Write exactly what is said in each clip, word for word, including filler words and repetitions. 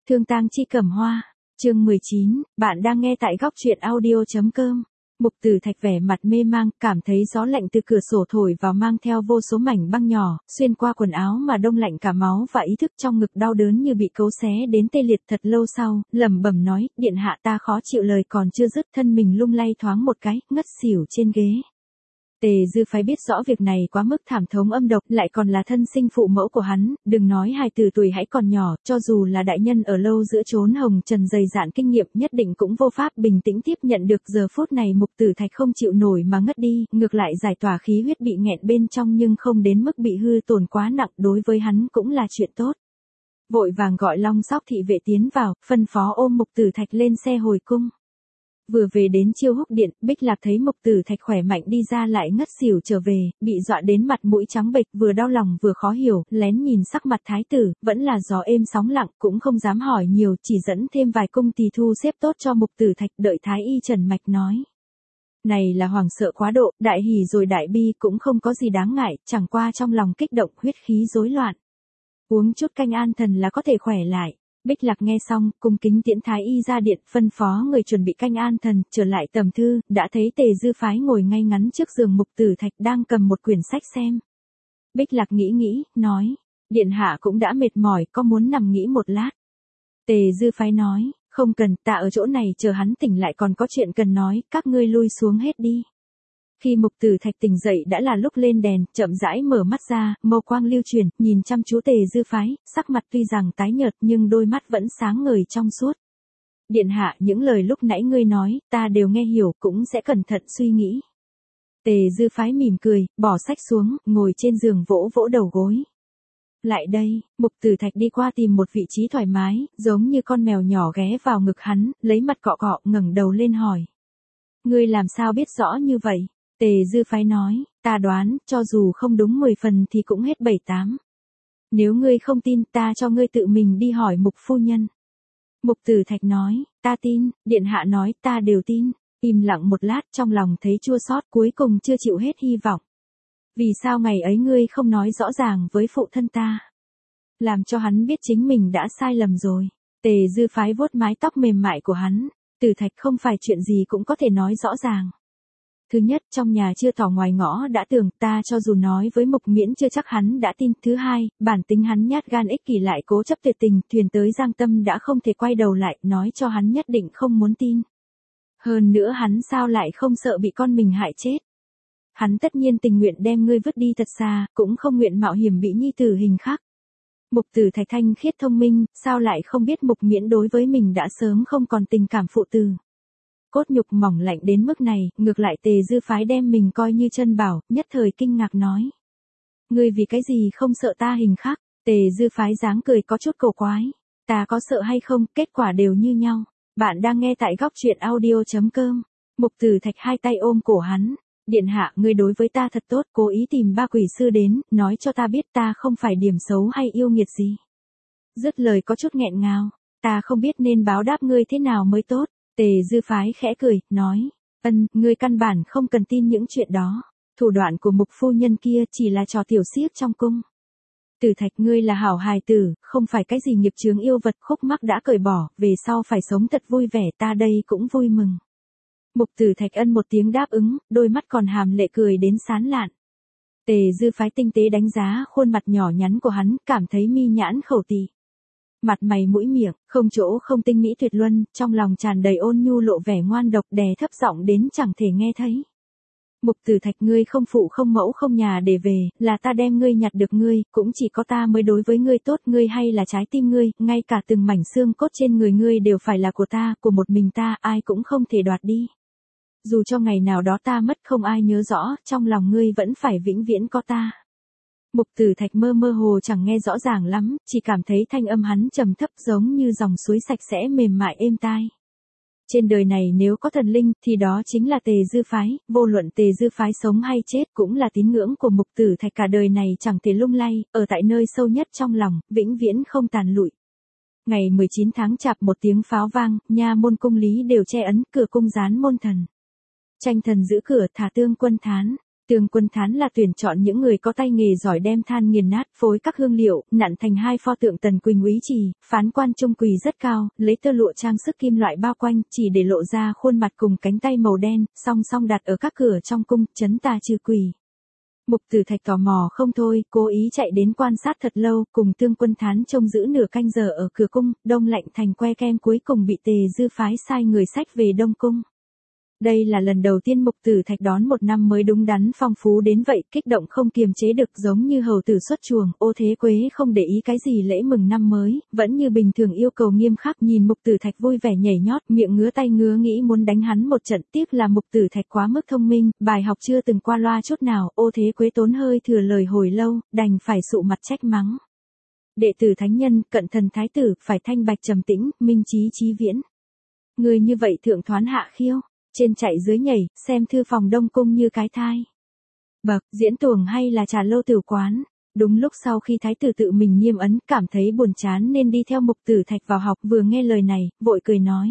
Thương tang chi cẩm hoa, chương mười chín, bạn đang nghe tại góc truyện audio chấm com. Mục Tử Thạch vẻ mặt mê mang, cảm thấy gió lạnh từ cửa sổ thổi vào mang theo vô số mảnh băng nhỏ, xuyên qua quần áo mà đông lạnh cả máu và ý thức trong ngực đau đớn như bị cấu xé đến tê liệt. Thật lâu sau, lẩm bẩm nói, điện hạ ta khó chịu, lời còn chưa dứt thân mình lung lay thoáng một cái, ngất xỉu trên ghế. Tề Dư Phái biết rõ việc này quá mức thảm thống âm độc, lại còn là thân sinh phụ mẫu của hắn, đừng nói hài tử tuổi hãy còn nhỏ, cho dù là đại nhân ở lâu giữa chốn hồng trần dày dạn kinh nghiệm nhất định cũng vô pháp bình tĩnh tiếp nhận được. Giờ phút này Mục Tử Thạch không chịu nổi mà ngất đi, ngược lại giải tỏa khí huyết bị nghẹn bên trong nhưng không đến mức bị hư tổn quá nặng, đối với hắn cũng là chuyện tốt. Vội vàng gọi Long Sóc thị vệ tiến vào, phân phó ôm Mục Tử Thạch lên xe hồi cung. Vừa về đến Chiêu Húc Điện, Bích Lạc thấy Mục Tử Thạch khỏe mạnh đi ra lại ngất xỉu trở về, bị dọa đến mặt mũi trắng bệch, vừa đau lòng vừa khó hiểu, lén nhìn sắc mặt thái tử, vẫn là gió êm sóng lặng, cũng không dám hỏi nhiều, chỉ dẫn thêm vài cung tỳ thu xếp tốt cho Mục Tử Thạch, đợi thái y trần mạch nói. Này là hoàng sợ quá độ, đại hỉ rồi đại bi cũng không có gì đáng ngại, chẳng qua trong lòng kích động, huyết khí rối loạn. Uống chút canh an thần là có thể khỏe lại. Bích Lạc nghe xong, cung kính tiễn thái y ra điện, phân phó người chuẩn bị canh an thần, trở lại tầm thư, đã thấy Tề Dư Phái ngồi ngay ngắn trước giường Mục Tử Thạch đang cầm một quyển sách xem. Bích Lạc nghĩ nghĩ, nói, điện hạ cũng đã mệt mỏi, có muốn nằm nghỉ một lát. Tề Dư Phái nói, không cần, ta ở chỗ này chờ hắn tỉnh lại còn có chuyện cần nói, các ngươi lui xuống hết đi. Khi Mục Tử Thạch tỉnh dậy đã là lúc lên đèn, chậm rãi mở mắt ra, mâu quang lưu chuyển, nhìn chăm chú Tề Dư Phái, sắc mặt tuy rằng tái nhợt nhưng đôi mắt vẫn sáng ngời trong suốt. Điện hạ, những lời lúc nãy ngươi nói, ta đều nghe hiểu, cũng sẽ cẩn thận suy nghĩ. Tề Dư Phái mỉm cười, bỏ sách xuống, ngồi trên giường vỗ vỗ đầu gối. Lại đây, Mục Tử Thạch đi qua tìm một vị trí thoải mái, giống như con mèo nhỏ ghé vào ngực hắn, lấy mặt cọ cọ, ngẩng đầu lên hỏi. Ngươi làm sao biết rõ như vậy? Tề Dư Phái nói, ta đoán, cho dù không đúng mười phần thì cũng hết bảy tám. Nếu ngươi không tin, ta cho ngươi tự mình đi hỏi Mục phu nhân. Mục Tử Thạch nói, ta tin, điện hạ nói, ta đều tin. Im lặng một lát, trong lòng thấy chua xót, cuối cùng chưa chịu hết hy vọng. Vì sao ngày ấy ngươi không nói rõ ràng với phụ thân ta? Làm cho hắn biết chính mình đã sai lầm rồi. Tề Dư Phái vuốt mái tóc mềm mại của hắn. Tử Thạch, không phải chuyện gì cũng có thể nói rõ ràng. Thứ nhất, trong nhà chưa tỏ ngoài ngõ đã tưởng, ta cho dù nói với Mục Miễn chưa chắc hắn đã tin. Thứ hai, bản tính hắn nhát gan ích kỷ lại cố chấp tuyệt tình, thuyền tới Giang Tâm đã không thể quay đầu lại, nói cho hắn nhất định không muốn tin. Hơn nữa hắn sao lại không sợ bị con mình hại chết. Hắn tất nhiên tình nguyện đem ngươi vứt đi thật xa, cũng không nguyện mạo hiểm bị nhi tử hình khắc. Mục Tử Thạch thanh khiết thông minh, sao lại không biết Mục Miễn đối với mình đã sớm không còn tình cảm phụ tử. Cốt nhục mỏng lạnh đến mức này, ngược lại Tề Dư Phái đem mình coi như chân bảo, nhất thời kinh ngạc nói. Ngươi vì cái gì không sợ ta hình khắc? Tề Dư Phái dáng cười có chút cổ quái. Ta có sợ hay không, kết quả đều như nhau. Bạn đang nghe tại góc truyện audio chấm com. Mục Tử Thạch hai tay ôm cổ hắn. Điện hạ, ngươi đối với ta thật tốt, cố ý tìm ba quỷ sư đến, nói cho ta biết ta không phải điểm xấu hay yêu nghiệt gì. Dứt lời có chút nghẹn ngào. Ta không biết nên báo đáp ngươi thế nào mới tốt. Tề Dư Phái khẽ cười, nói, ân, ngươi căn bản không cần tin những chuyện đó. Thủ đoạn của Mục phu nhân kia chỉ là trò tiểu xiếc trong cung. Tử Thạch, ngươi là hảo hài tử, không phải cái gì nghiệp chướng yêu vật, khúc mắc đã cởi bỏ, về sau phải sống thật vui vẻ, ta đây cũng vui mừng. Mục Tử Thạch ân một tiếng đáp ứng, đôi mắt còn hàm lệ cười đến sán lạn. Tề Dư Phái tinh tế đánh giá khuôn mặt nhỏ nhắn của hắn, cảm thấy mi nhãn khẩu tỳ. Mặt mày mũi miệng, không chỗ không tinh mỹ tuyệt luân, trong lòng tràn đầy ôn nhu lộ vẻ ngoan độc, đè thấp giọng đến chẳng thể nghe thấy. Mục Tử Thạch, ngươi không phụ không mẫu không nhà để về, là ta đem ngươi nhặt được ngươi, cũng chỉ có ta mới đối với ngươi tốt, ngươi hay là trái tim ngươi, ngay cả từng mảnh xương cốt trên người ngươi đều phải là của ta, của một mình ta, ai cũng không thể đoạt đi. Dù cho ngày nào đó ta mất không ai nhớ rõ, trong lòng ngươi vẫn phải vĩnh viễn có ta. Mục Tử Thạch mơ mơ hồ chẳng nghe rõ ràng lắm, chỉ cảm thấy thanh âm hắn trầm thấp giống như dòng suối sạch sẽ mềm mại êm tai. Trên đời này nếu có thần linh, thì đó chính là Tề Dư Phái, vô luận Tề Dư Phái sống hay chết cũng là tín ngưỡng của Mục Tử Thạch, cả đời này chẳng thể lung lay, ở tại nơi sâu nhất trong lòng, vĩnh viễn không tàn lụi. Ngày mười chín tháng Chạp một tiếng pháo vang, nha môn cung lý đều che ấn, cửa cung gián môn thần. Tranh thần giữ cửa, thả tương quân thán. Tương Quân Thán là tuyển chọn những người có tay nghề giỏi đem than nghiền nát, phối các hương liệu, nặn thành hai pho tượng Tần Quỳnh úy trì, phán quan trung quỳ rất cao, lấy tơ lụa trang sức kim loại bao quanh, chỉ để lộ ra khuôn mặt cùng cánh tay màu đen, song song đặt ở các cửa trong cung, trấn tà trừ quỷ. Mục Tử Thạch tò mò không thôi, cố ý chạy đến quan sát thật lâu, cùng Tương Quân Thán trông giữ nửa canh giờ ở cửa cung, đông lạnh thành que kem cuối cùng bị Tề Dư phái sai người xách về Đông Cung. Đây là lần đầu tiên Mục Tử Thạch đón một năm mới đúng đắn phong phú đến vậy, kích động không kiềm chế được giống như hầu tử xuất chuồng, Ô Thế Quế không để ý cái gì lễ mừng năm mới, vẫn như bình thường yêu cầu nghiêm khắc nhìn Mục Tử Thạch vui vẻ nhảy nhót, miệng ngứa tay ngứa nghĩ muốn đánh hắn một trận, tiếc là Mục Tử Thạch quá mức thông minh, bài học chưa từng qua loa chút nào, Ô Thế Quế tốn hơi thừa lời hồi lâu, đành phải sụ mặt trách mắng. Đệ tử thánh nhân, cận thần thái tử, phải thanh bạch trầm tĩnh, minh trí chí viễn. Người như vậy thượng thoán hạ khiêu. Trên chạy dưới nhảy, xem thư phòng Đông Cung như cái thai. Bậc, diễn tuồng hay là trà lâu tử quán. Đúng lúc sau khi thái tử tự mình nghiêm ấn, cảm thấy buồn chán nên đi theo Mục Tử Thạch vào học, vừa nghe lời này, vội cười nói.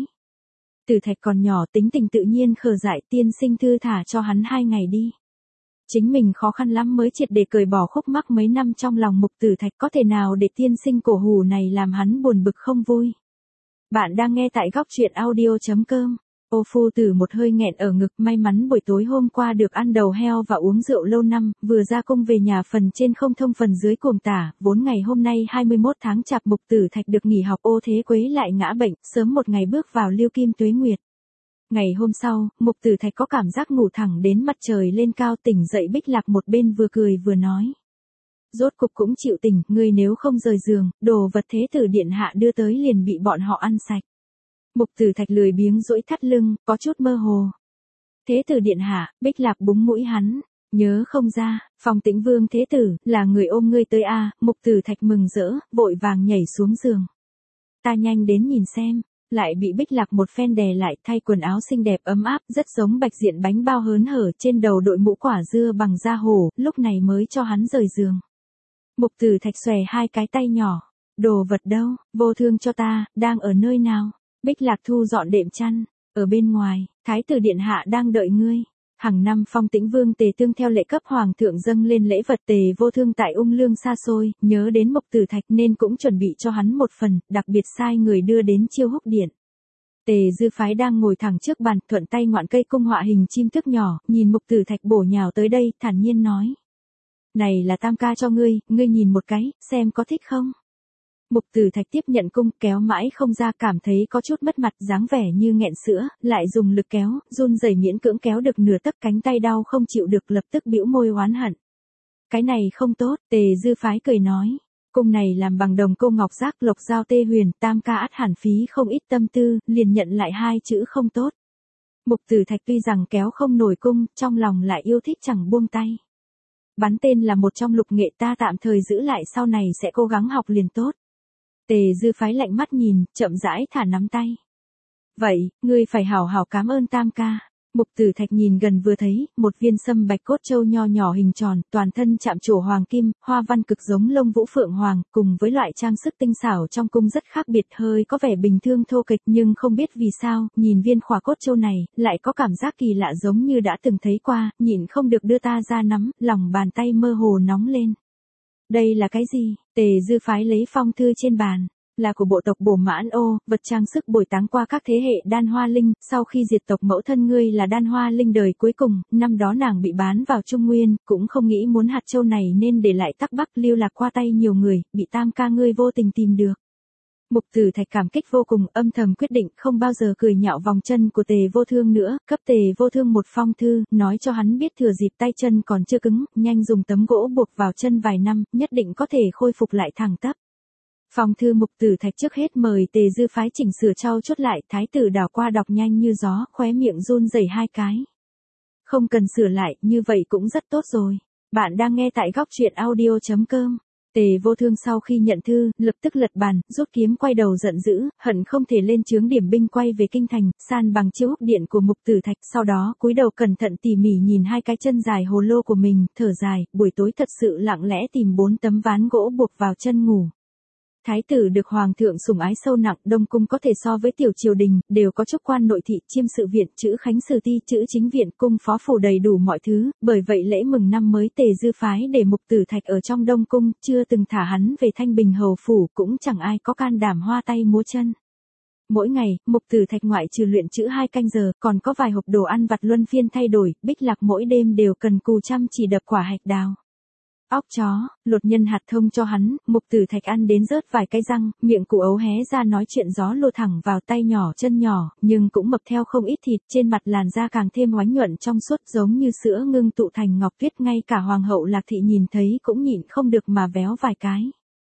Tử Thạch còn nhỏ, tính tình tự nhiên khờ dại, tiên sinh thư thả cho hắn hai ngày đi. Chính mình khó khăn lắm mới triệt để cởi bỏ khúc mắc mấy năm trong lòng Mục Tử Thạch, có thể nào để tiên sinh cổ hủ này làm hắn buồn bực không vui. Bạn đang nghe tại góc truyện audio chấm com. Ô phu tử một hơi nghẹn ở ngực, may mắn buổi tối hôm qua được ăn đầu heo và uống rượu lâu năm, vừa ra cung về nhà phần trên không thông phần dưới cuồng tả, vốn ngày hôm nay hai mươi mốt tháng chạp Mục Tử Thạch được nghỉ học, Ô Thế Quế lại ngã bệnh, sớm một ngày bước vào lưu kim tuế nguyệt. Ngày hôm sau, Mục Tử Thạch có cảm giác ngủ thẳng đến mặt trời lên cao, tỉnh dậy Bích Lạc một bên vừa cười vừa nói. Rốt cục cũng chịu tỉnh, ngươi nếu không rời giường, đồ vật thế tử điện hạ đưa tới liền bị bọn họ ăn sạch. Mục Tử Thạch lười biếng duỗi thắt lưng, có chút mơ hồ. Thế tử điện hạ, Bích Lạc búng mũi hắn, nhớ không ra, Phong Tĩnh Vương thế tử, là người ôm ngươi tới a. À, Mục Tử Thạch mừng rỡ, vội vàng nhảy xuống giường. Ta nhanh đến nhìn xem, lại bị Bích Lạc một phen đè lại, thay quần áo xinh đẹp ấm áp, rất giống bạch diện bánh bao hớn hở, trên đầu đội mũ quả dưa bằng da hổ, lúc này mới cho hắn rời giường. Mục Tử Thạch xòe hai cái tay nhỏ, đồ vật đâu, vô thương cho ta, đang ở nơi nào? Bích Lạc thu dọn đệm chăn, ở bên ngoài, thái tử điện hạ đang đợi ngươi. Hàng năm Phong Tĩnh Vương Tề Tương theo lệ cấp hoàng thượng dâng lên lễ vật, Tề Vô Thương tại ung lương xa xôi, nhớ đến Mục Tử Thạch nên cũng chuẩn bị cho hắn một phần, đặc biệt sai người đưa đến Chiêu Húc điện. Tề Dư phái đang ngồi thẳng trước bàn, thuận tay ngoạn cây cung họa hình chim tước nhỏ, nhìn Mục Tử Thạch bổ nhào tới đây, thản nhiên nói: "Này là tam ca cho ngươi, ngươi nhìn một cái, xem có thích không?" Mục Tử Thạch tiếp nhận cung, kéo mãi không ra, cảm thấy có chút mất mặt, dáng vẻ như nghẹn sữa, lại dùng lực kéo, run rẩy miễn cưỡng kéo được nửa tấc, cánh tay đau không chịu được, lập tức bĩu môi oán hận. Cái này không tốt, Tề Dư phái cười nói, cung này làm bằng đồng câu ngọc giác lộc giao tê huyền, tam ca ắt hẳn phí không ít tâm tư, liền nhận lại hai chữ không tốt. Mục Tử Thạch tuy rằng kéo không nổi cung, trong lòng lại yêu thích chẳng buông tay. Bắn tên là một trong lục nghệ, ta tạm thời giữ lại, sau này sẽ cố gắng học liền tốt. Tề Dư phái lạnh mắt nhìn, chậm rãi thả nắm tay. Vậy, ngươi phải hảo hảo cảm ơn tam ca. Mục Tử Thạch nhìn gần vừa thấy, một viên sâm bạch cốt châu nho nhỏ hình tròn, toàn thân chạm trổ hoàng kim, hoa văn cực giống lông vũ phượng hoàng, cùng với loại trang sức tinh xảo trong cung rất khác biệt, hơi có vẻ bình thường thô kệch, nhưng không biết vì sao, nhìn viên khỏa cốt châu này, lại có cảm giác kỳ lạ giống như đã từng thấy qua, nhịn không được đưa ta ra nắm, lòng bàn tay mơ hồ nóng lên. Đây là cái gì? Tề Dư phái lấy phong thư trên bàn, là của bộ tộc Bổ Mãn Ô, vật trang sức bồi táng qua các thế hệ Đan Hoa Linh, sau khi diệt tộc mẫu thân ngươi là Đan Hoa Linh đời cuối cùng, năm đó nàng bị bán vào Trung Nguyên, cũng không nghĩ muốn hạt châu này nên để lại Tắc Bắc, lưu lạc qua tay nhiều người, bị tam ca ngươi vô tình tìm được. Mục Tử Thạch cảm kích vô cùng, âm thầm quyết định không bao giờ cười nhạo vòng chân của Tề Vô Thương nữa, cấp Tề Vô Thương một phong thư, nói cho hắn biết thừa dịp tay chân còn chưa cứng, nhanh dùng tấm gỗ buộc vào chân vài năm, nhất định có thể khôi phục lại thẳng tắp. Phong thư Mục Tử Thạch trước hết mời Tề Dư phái chỉnh sửa trau chuốt lại, thái tử đảo qua đọc nhanh như gió, khóe miệng run rẩy hai cái. Không cần sửa lại, như vậy cũng rất tốt rồi. Bạn đang nghe tại góc truyện audio chấm com. Tề Vô Thương sau khi nhận thư, lập tức lật bàn, rút kiếm quay đầu giận dữ, hận không thể lên chướng điểm binh quay về kinh thành, san bằng Chiêu Húc điện của Mục Tử Thạch, sau đó cúi đầu cẩn thận tỉ mỉ nhìn hai cái chân dài hồ lô của mình, thở dài, buổi tối thật sự lặng lẽ tìm bốn tấm ván gỗ buộc vào chân ngủ. Thái tử được hoàng thượng sủng ái sâu nặng, Đông cung có thể so với tiểu triều đình, đều có chức quan nội thị, chiêm sự viện, chữ khánh sử ti, chữ chính viện, cung phó phủ đầy đủ mọi thứ, bởi vậy lễ mừng năm mới Tề Dư phái để Mục Tử Thạch ở trong Đông cung, chưa từng thả hắn về Thanh Bình hầu phủ, cũng chẳng ai có can đảm hoa tay múa chân. Mỗi ngày, Mục Tử Thạch ngoại trừ luyện chữ hai canh giờ, còn có vài hộp đồ ăn vặt luân phiên thay đổi, Bích Lạc mỗi đêm đều cần cù chăm chỉ đập quả hạch đào. Óc chó, lột nhân hạt thông cho hắn, Mục Tử Thạch ăn đến rớt vài cái răng, miệng cụ ấu hé ra nói chuyện gió lùa thẳng vào tay nhỏ chân nhỏ, nhưng cũng mập theo không ít thịt, trên mặt làn da càng thêm oánh nhuận trong suốt giống như sữa ngưng tụ thành ngọc tuyết, ngay cả hoàng hậu Lạc Thị nhìn thấy cũng nhịn không được mà véo vài cái.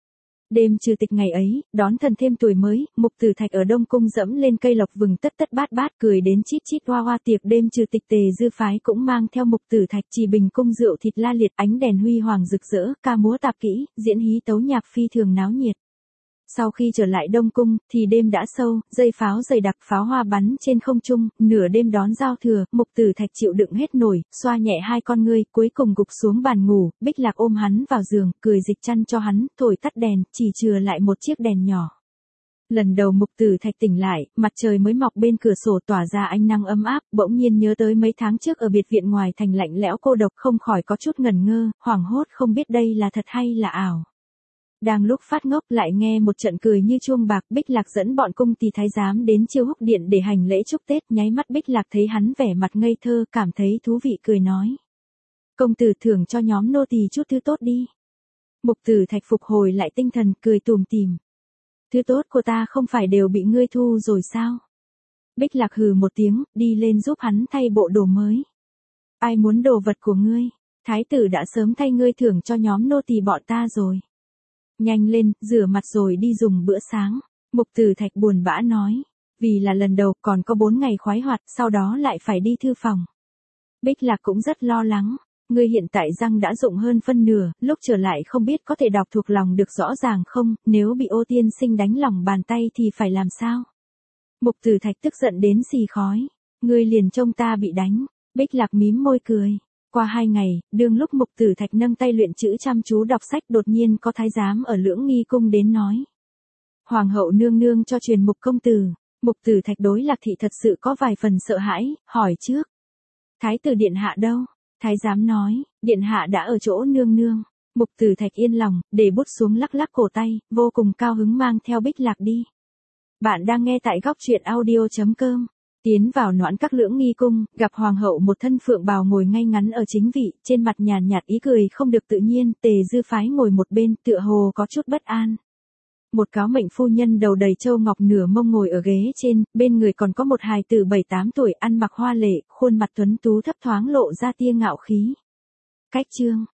Đêm trừ tịch ngày ấy, đón thần thêm tuổi mới, Mục Tử Thạch ở Đông cung dẫm lên cây lộc vừng tất tất bát bát cười đến chít chít hoa hoa. Tiệc đêm trừ tịch Tề Dư phái cũng mang theo Mục Tử Thạch, Trì Bình cung rượu thịt la liệt, ánh đèn huy hoàng rực rỡ, ca múa tạp kỹ, diễn hí tấu nhạc phi thường náo nhiệt. Sau khi trở lại Đông cung, thì đêm đã sâu, dây pháo dày đặc, pháo hoa bắn trên không trung, nửa đêm đón giao thừa, Mục Tử Thạch chịu đựng hết nổi, xoa nhẹ hai con ngươi, cuối cùng gục xuống bàn ngủ, Bích Lạc ôm hắn vào giường, cười dịch chăn cho hắn, thổi tắt đèn, chỉ chừa lại một chiếc đèn nhỏ. Lần đầu Mục Tử Thạch tỉnh lại, mặt trời mới mọc bên cửa sổ tỏa ra ánh nắng ấm áp, bỗng nhiên nhớ tới mấy tháng trước ở biệt viện ngoài thành lạnh lẽo cô độc, không khỏi có chút ngẩn ngơ, hoảng hốt không biết đây là thật hay là ảo. Đang lúc phát ngốc lại nghe một trận cười như chuông bạc, Bích Lạc dẫn bọn cung tỳ thái giám đến Chiêu Húc điện để hành lễ chúc Tết, nháy mắt Bích Lạc thấy hắn vẻ mặt ngây thơ, cảm thấy thú vị cười nói: "Công tử thưởng cho nhóm nô tỳ chút thứ tốt đi." Mục Tử Thạch phục hồi lại tinh thần, cười tủm tỉm: "Thứ tốt của ta không phải đều bị ngươi thu rồi sao?" Bích Lạc hừ một tiếng, đi lên giúp hắn thay bộ đồ mới. "Ai muốn đồ vật của ngươi? Thái tử đã sớm thay ngươi thưởng cho nhóm nô tỳ bọn ta rồi. Nhanh lên, rửa mặt rồi đi dùng bữa sáng." Mục Tử Thạch buồn bã nói. Vì là lần đầu, còn có bốn ngày khoái hoạt, sau đó lại phải đi thư phòng. Bích Lạc cũng rất lo lắng. Ngươi hiện tại răng đã rụng hơn phân nửa, lúc trở lại không biết có thể đọc thuộc lòng được rõ ràng không, nếu bị Ô tiên sinh đánh lỏng bàn tay thì phải làm sao? Mục Tử Thạch tức giận đến xì khói. Ngươi liền trông ta bị đánh. Bích Lạc mím môi cười. Qua hai ngày, đương lúc Mục Tử Thạch nâng tay luyện chữ chăm chú đọc sách, đột nhiên có thái giám ở Lưỡng Nghi cung đến nói: "Hoàng hậu nương nương cho truyền Mục công tử." Mục Tử Thạch đối Lạc Thị thật sự có vài phần sợ hãi, hỏi trước: "Thái tử điện hạ đâu?" Thái giám nói: "Điện hạ đã ở chỗ nương nương." Mục Tử Thạch yên lòng, để bút xuống lắc lắc cổ tay, vô cùng cao hứng mang theo Bích Lạc đi. Bạn đang nghe tại góc truyện audio chấm com. Tiến vào Noãn Các Lưỡng Nghi cung, gặp hoàng hậu một thân phượng bào ngồi ngay ngắn ở chính vị, trên mặt nhàn nhạt ý cười không được tự nhiên, Tề Dư phái ngồi một bên, tựa hồ có chút bất an. Một cáo mệnh phu nhân đầu đầy châu ngọc nửa mông ngồi ở ghế trên, bên người còn có một hài tử bảy tám tuổi ăn mặc hoa lệ, khuôn mặt tuấn tú thấp thoáng lộ ra tia ngạo khí. Cách chương